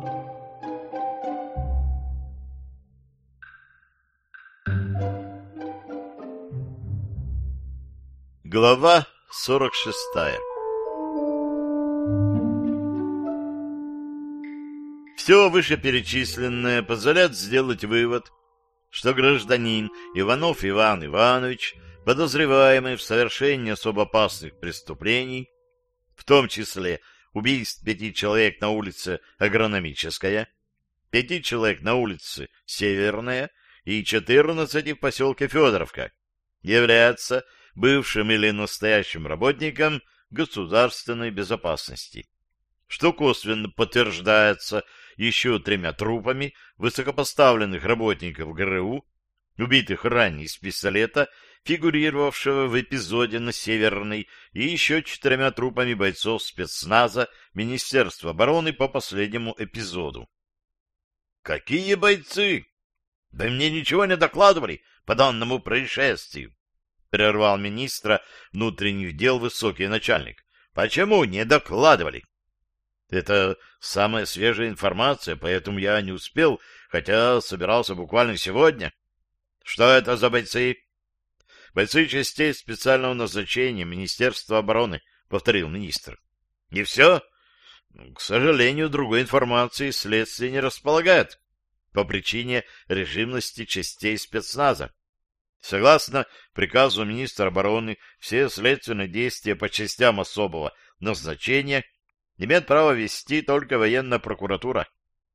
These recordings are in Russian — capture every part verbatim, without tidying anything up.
Глава сорок шестая. Все вышеперечисленное позволяет сделать вывод, что гражданин Иванов Иван Иванович, подозреваемый в совершении особо опасных преступлений, в том числе убийств пяти человек на улице Агрономическая, пяти человек на улице Северная и четырнадцати в поселке Федоровка, является бывшим или настоящим работником государственной безопасности, что косвенно подтверждается еще тремя трупами высокопоставленных работников ГРУ, убитых ранее из пистолета, фигурировавшего в эпизоде на Северной, и еще четырьмя трупами бойцов спецназа Министерства обороны по последнему эпизоду. «Какие бойцы? Да мне ничего не докладывали по данному происшествию!» Прервал министра внутренних дел высокий начальник. Почему не докладывали? Это самая свежая информация, поэтому я не успел, хотя собирался буквально сегодня. Что это за бойцы? Бойцы частей специального назначения Министерства обороны, повторил министр. И все? К сожалению, другой информации следствие не располагает по причине режимности частей спецназа. Согласно приказу министра обороны, все следственные действия по частям особого назначения имеет право вести только военная прокуратура.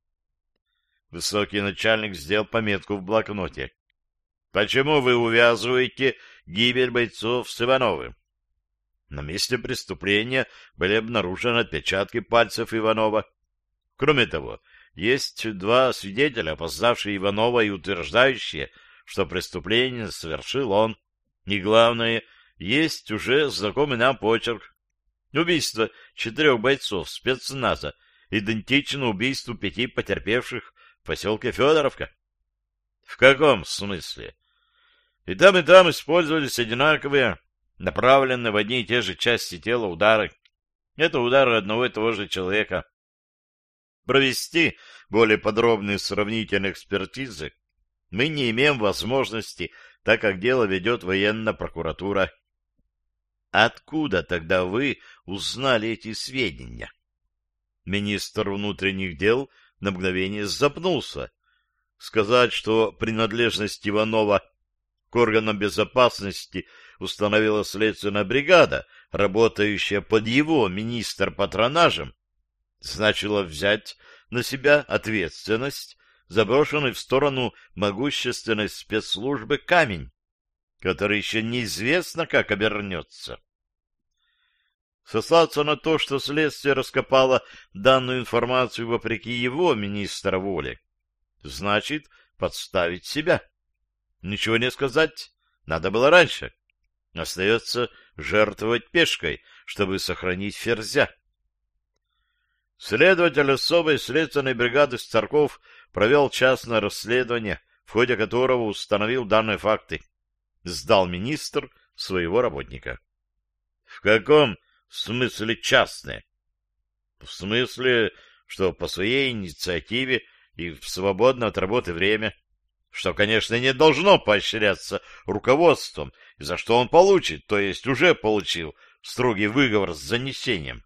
Высокий начальник сделал пометку в блокноте. Почему вы увязываете гибель бойцов с Ивановым? На месте преступления были обнаружены отпечатки пальцев Иванова. Кроме того, есть два свидетеля, опознавшие Иванова и утверждающие, что преступление совершил он. И главное, есть уже знакомый нам почерк. Убийство четырех бойцов спецназа идентично убийству пяти потерпевших в поселке Федоровка. В каком смысле? И там, и там использовались одинаковые, направленные в одни и те же части тела удары. Это удары одного и того же человека. Провести более подробные сравнительные экспертизы мы не имеем возможности, так как дело ведет военная прокуратура. Откуда тогда вы узнали эти сведения? Министр внутренних дел на мгновение запнулся. Сказать, что принадлежность Иванова к органам безопасности установила следственная бригада, работающая под его министр-патронажем, значило взять на себя ответственность заброшенный в сторону могущественной спецслужбы камень, который еще неизвестно, как обернется. Сослаться на то, что следствие раскопало данную информацию вопреки его министра воли, значит подставить себя. Ничего не сказать, надо было раньше. Остается жертвовать пешкой, чтобы сохранить ферзя. Следователь особой следственной бригады Старков провел частное расследование, в ходе которого установил данные факты. Сдал министр своего работника. — В каком смысле частное? — В смысле, что по своей инициативе и в свободное от работы время, что, конечно, не должно поощряться руководством, и за что он получит, то есть уже получил, строгий выговор с занесением.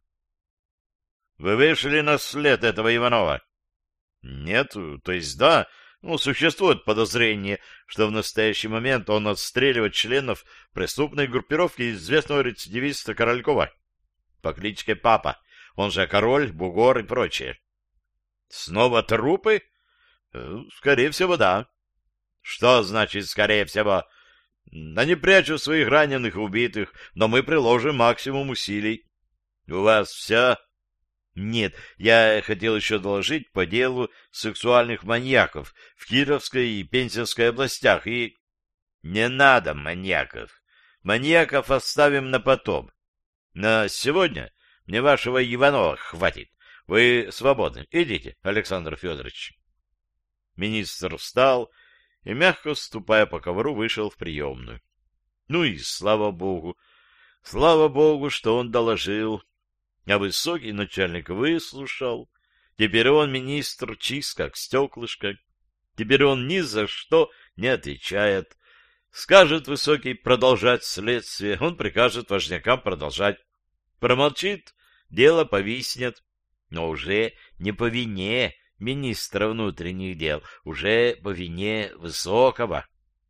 — Вы вышли на след этого Иванова? — Нет, то есть да, но существует подозрение, что в настоящий момент он отстреливает членов преступной группировки известного рецидивиста Королькова по кличке Папа, он же Король, Бугор и прочее. — Снова трупы? — Скорее всего, да. — Что значит «скорее всего»? — Они прячут своих раненых и убитых, но мы приложим максимум усилий. — У вас все... Нет, я хотел еще доложить по делу сексуальных маньяков в Кировской и Пензенской областях, и... Не надо маньяков. Маньяков оставим на потом. На сегодня мне вашего Иванова хватит. Вы свободны. Идите, Александр Федорович. Министр встал и, мягко ступая по ковру, вышел в приемную. Ну и слава богу, слава богу, что он доложил. А высокий начальник выслушал, Теперь он министр чист, как стеклышко. Теперь он ни за что не отвечает. Скажет Высокий продолжать следствие, он прикажет важнякам продолжать. Промолчит, дело повиснет, но уже не по вине министра внутренних дел, уже по вине Высокого.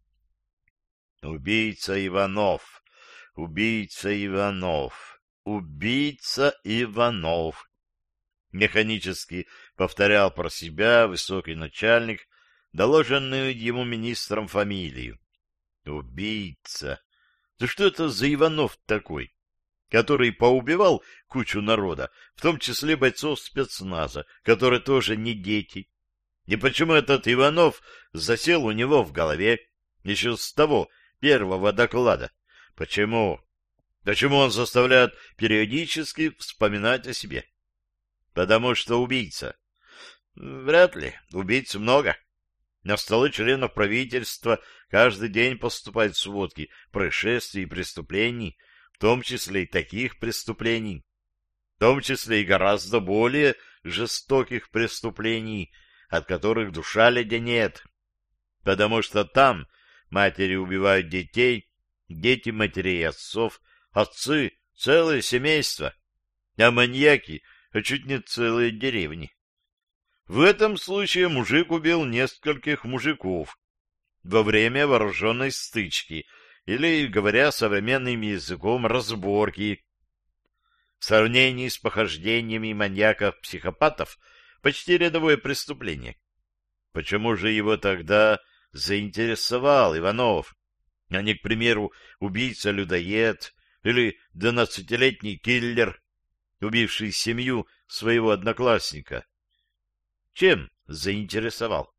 Убийца Иванов, убийца Иванов, убийца Иванов. Механически повторял про себя высокий начальник, доложенную ему министром фамилию. Убийца. Да что это за Иванов такой, который поубивал кучу народа, в том числе бойцов спецназа, которые тоже не дети? И почему этот Иванов засел у него в голове еще с того первого доклада? Почему? Почему он заставляет периодически вспоминать о себе? Потому что убийца. Вряд ли. Убийц много. На столы членов правительства каждый день поступают сводки происшествий и преступлений, в том числе и таких преступлений, в том числе и гораздо более жестоких преступлений, от которых душа леденеет. Потому что там матери убивают детей, дети матерей и отцов, отцы — целое семейство, а маньяки — а чуть не целые деревни. В этом случае мужик убил нескольких мужиков во время вооруженной стычки, или, говоря современным языком, разборки. В сравнении с похождениями маньяков-психопатов почти рядовое преступление. Почему же его тогда заинтересовал Иванов, а не, к примеру, убийца-людоед или двенадцатилетний киллер, убивший семью своего одноклассника? Чем заинтересовал?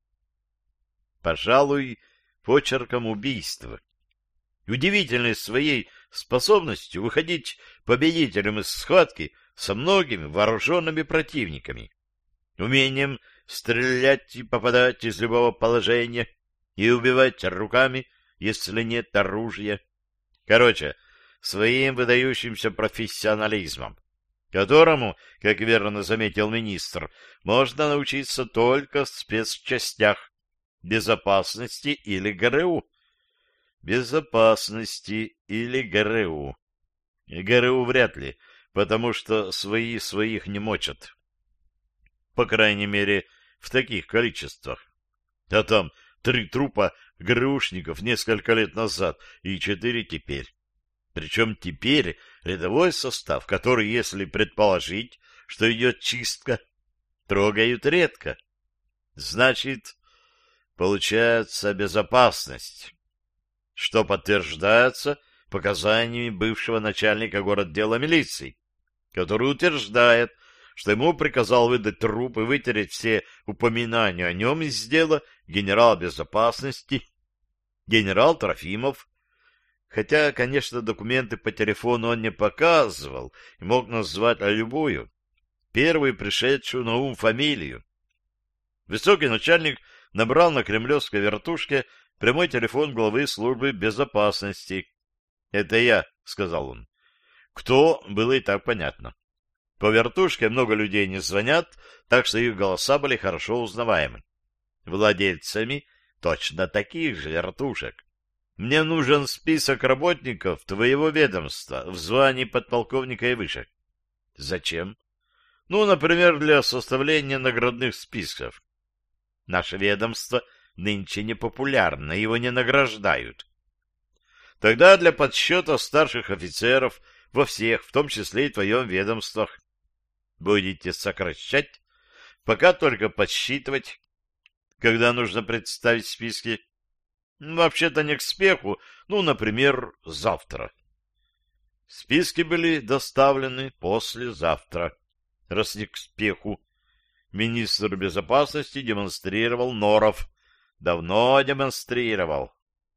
Пожалуй, почерком убийства. Удивительной своей способностью выходить победителем из схватки со многими вооруженными противниками, умением стрелять и попадать из любого положения и убивать руками, если нет оружия. Короче, своим выдающимся профессионализмом, которому, как верно заметил министр, можно научиться только в спецчастях безопасности или ГРУ. Безопасности или ГРУ. ГРУ вряд ли, потому что свои своих не мочат. По крайней мере, в таких количествах. А там три трупа ГРУшников несколько лет назад и четыре теперь. Причем теперь рядовой состав, который, если предположить, что идет чистка, трогают редко. Значит, получается безопасность, что подтверждается показаниями бывшего начальника городдела милиции, который утверждает, что ему приказал выдать труп и вытереть все упоминания о нем из дела генерал безопасности, генерал Трофимов. Хотя, конечно, документы по телефону он не показывал и мог назвать любую, первую пришедшую на ум фамилию. Высокий начальник набрал на кремлевской вертушке прямой телефон главы службы безопасности. «Это я», — сказал он. Кто, было и так понятно. По вертушке много людей не звонят, так что их голоса были хорошо узнаваемы. Владельцами точно таких же вертушек. Мне нужен список работников твоего ведомства в звании подполковника и выше. Зачем? Ну, например, для составления наградных списков. Наше ведомство нынче не популярно, его не награждают. Тогда для подсчета старших офицеров во всех, в том числе и твоем ведомствах. Будете сокращать, пока только подсчитывать, когда нужно представить списки. Вообще-то не к спеху, ну, например, завтра. Списки были доставлены послезавтра, раз не к спеху. Министр безопасности демонстрировал норов. Давно демонстрировал.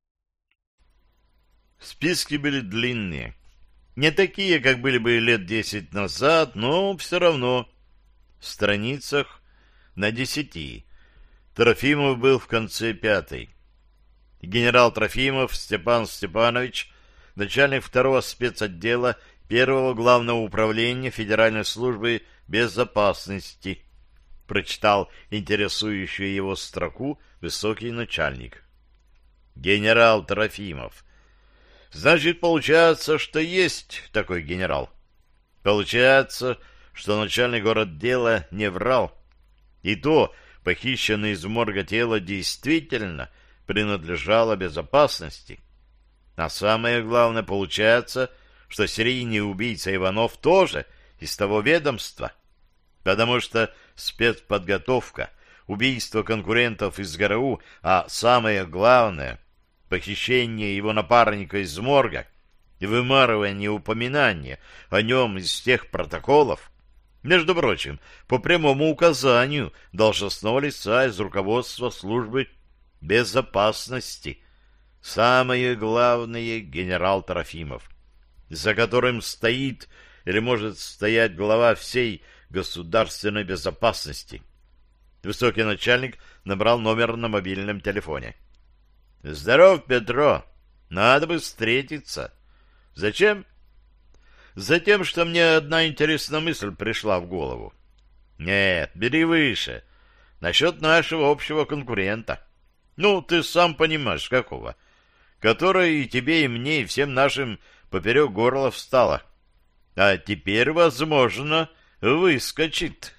Списки были длинные. Не такие, как были бы лет десять назад, но все равно. В страницах на десяти. Трофимов был в конце пятой. Генерал Трофимов Степан Степанович, начальник второго спецотдела первого главного управления Федеральной службы безопасности. прочитал интересующую его строку высокий начальник. Генерал Трофимов. Значит, получается, что есть такой генерал. Получается, что начальник городдела не врал. И то, похищенное из морга тело действительно принадлежало безопасности. А самое главное, получается, что серийный убийца Иванов тоже из того ведомства. Потому что спецподготовка, убийство конкурентов из ГРУ, а самое главное, похищение его напарника из морга и вымарывание упоминания о нем из тех протоколов, между прочим, по прямому указанию должностного лица из руководства службы безопасности. Самое главное — генерал Трофимов, за которым стоит или может стоять глава всей государственной безопасности. Высокий начальник набрал номер на мобильном телефоне. — Здоров, Петро. Надо бы встретиться. — Зачем? — Затем, что мне одна интересная мысль пришла в голову. — Нет, бери выше. Насчет нашего общего конкурента. Ну, ты сам понимаешь, какого. Который и тебе, и мне, и всем нашим поперек горла встала. А теперь, возможно, выскочит.